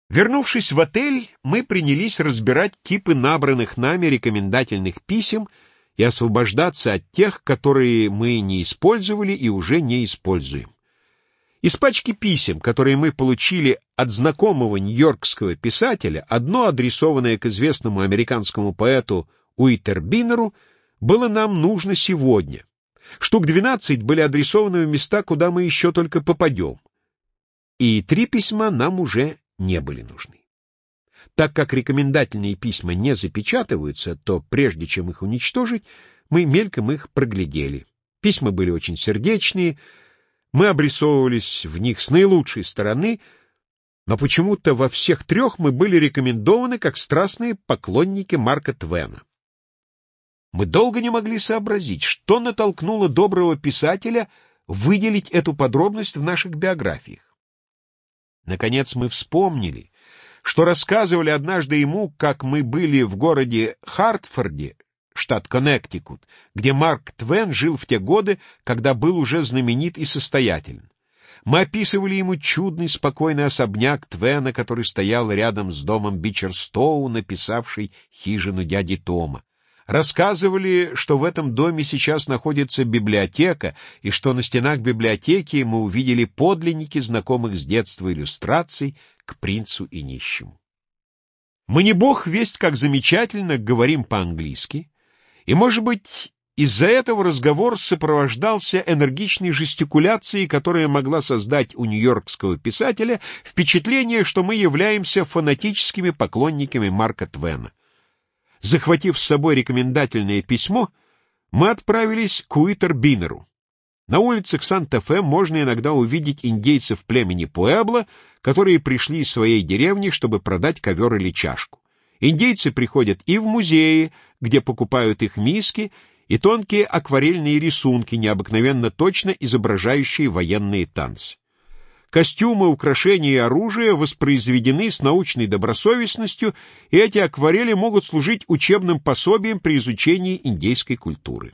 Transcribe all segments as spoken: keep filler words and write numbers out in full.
Вернувшись в отель, мы принялись разбирать кипы набранных нами рекомендательных писем и освобождаться от тех, которые мы не использовали и уже не используем. Из пачки писем, которые мы получили от знакомого нью-йоркского писателя, одно, адресованное к известному американскому поэту Уитербинеру, было нам нужно сегодня. Штук двенадцать были адресованы в места, куда мы еще только попадем. И три письма нам уже не были нужны. Так как рекомендательные письма не запечатываются, то прежде чем их уничтожить, мы мельком их проглядели. Письма были очень сердечные, мы обрисовывались в них с наилучшей стороны, но почему-то во всех трех мы были рекомендованы как страстные поклонники Марка Твена. Мы долго не могли сообразить, что натолкнуло доброго писателя выделить эту подробность в наших биографиях. Наконец мы вспомнили, что рассказывали однажды ему, как мы были в городе Хартфорде, штат Коннектикут, где Марк Твен жил в те годы, когда был уже знаменит и состоятелен. Мы описывали ему чудный, спокойный особняк Твена, который стоял рядом с домом Бичерстоу, написавший «Хижину дяди Тома». Рассказывали, что в этом доме сейчас находится библиотека, и что на стенах библиотеки мы увидели подлинники знакомых с детства иллюстраций к принцу и нищему. Мы не бог весть, как замечательно говорим по-английски, и, может быть, из-за этого разговор сопровождался энергичной жестикуляцией, которая могла создать у нью-йоркского писателя впечатление, что мы являемся фанатическими поклонниками Марка Твена. Захватив с собой рекомендательное письмо, мы отправились к Уитербинеру. На улицах Санта-Фе можно иногда увидеть индейцев племени Пуэбло, которые пришли из своей деревни, чтобы продать ковер или чашку. Индейцы приходят и в музеи, где покупают их миски, и тонкие акварельные рисунки, необыкновенно точно изображающие военные танцы. Костюмы, украшения и оружие воспроизведены с научной добросовестностью, и эти акварели могут служить учебным пособием при изучении индейской культуры.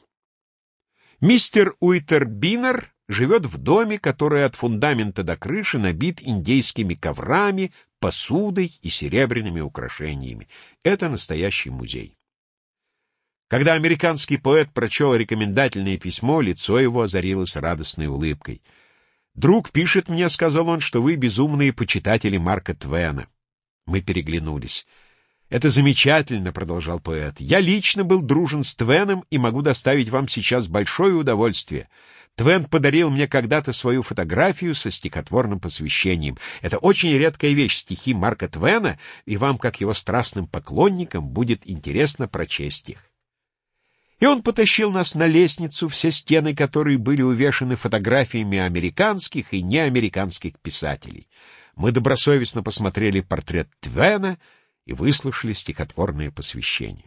Мистер Уитербинер живет в доме, который от фундамента до крыши набит индейскими коврами, посудой и серебряными украшениями. Это настоящий музей. Когда американский поэт прочел рекомендательное письмо, лицо его озарилось радостной улыбкой. «Друг пишет мне, — сказал он, — что вы безумные почитатели Марка Твена». Мы переглянулись. «Это замечательно, — продолжал поэт. — Я лично был дружен с Твеном и могу доставить вам сейчас большое удовольствие. Твен подарил мне когда-то свою фотографию со стихотворным посвящением. Это очень редкая вещь, стихи Марка Твена, и вам, как его страстным поклонникам, будет интересно прочесть их». И он потащил нас на лестницу, все стены которой были увешаны фотографиями американских и неамериканских писателей. Мы добросовестно посмотрели портрет Твена и выслушали стихотворное посвящение.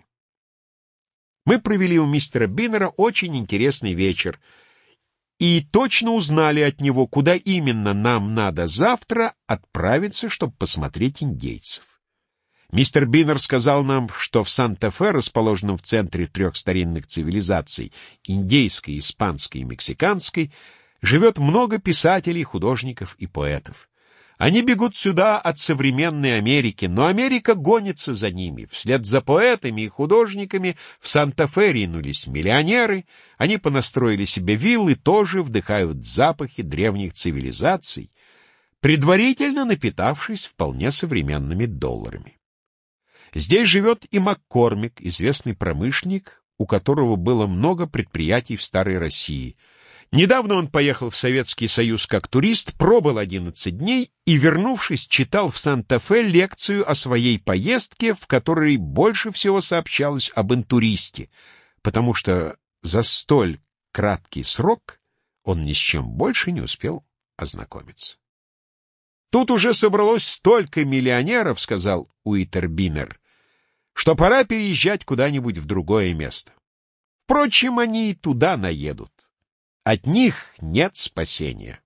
Мы провели у мистера Биннера очень интересный вечер и точно узнали от него, куда именно нам надо завтра отправиться, чтобы посмотреть индейцев. Мистер Биннер сказал нам, что в Санта-Фе, расположенном в центре трех старинных цивилизаций — индейской, испанской и мексиканской, живет много писателей, художников и поэтов. Они бегут сюда от современной Америки, но Америка гонится за ними. Вслед за поэтами и художниками в Санта-Фе ринулись миллионеры, они понастроили себе виллы, тоже вдыхают запахи древних цивилизаций, предварительно напитавшись вполне современными долларами. Здесь живет и Маккормик, известный промышленник, у которого было много предприятий в Старой России. Недавно он поехал в Советский Союз как турист, пробыл одиннадцать дней и, вернувшись, читал в Санта-Фе лекцию о своей поездке, в которой больше всего сообщалось об интуристе, потому что за столь краткий срок он ни с чем больше не успел ознакомиться. «Тут уже собралось столько миллионеров, — сказал Уитербинер, — что пора переезжать куда-нибудь в другое место. Впрочем, они и туда наедут. От них нет спасения».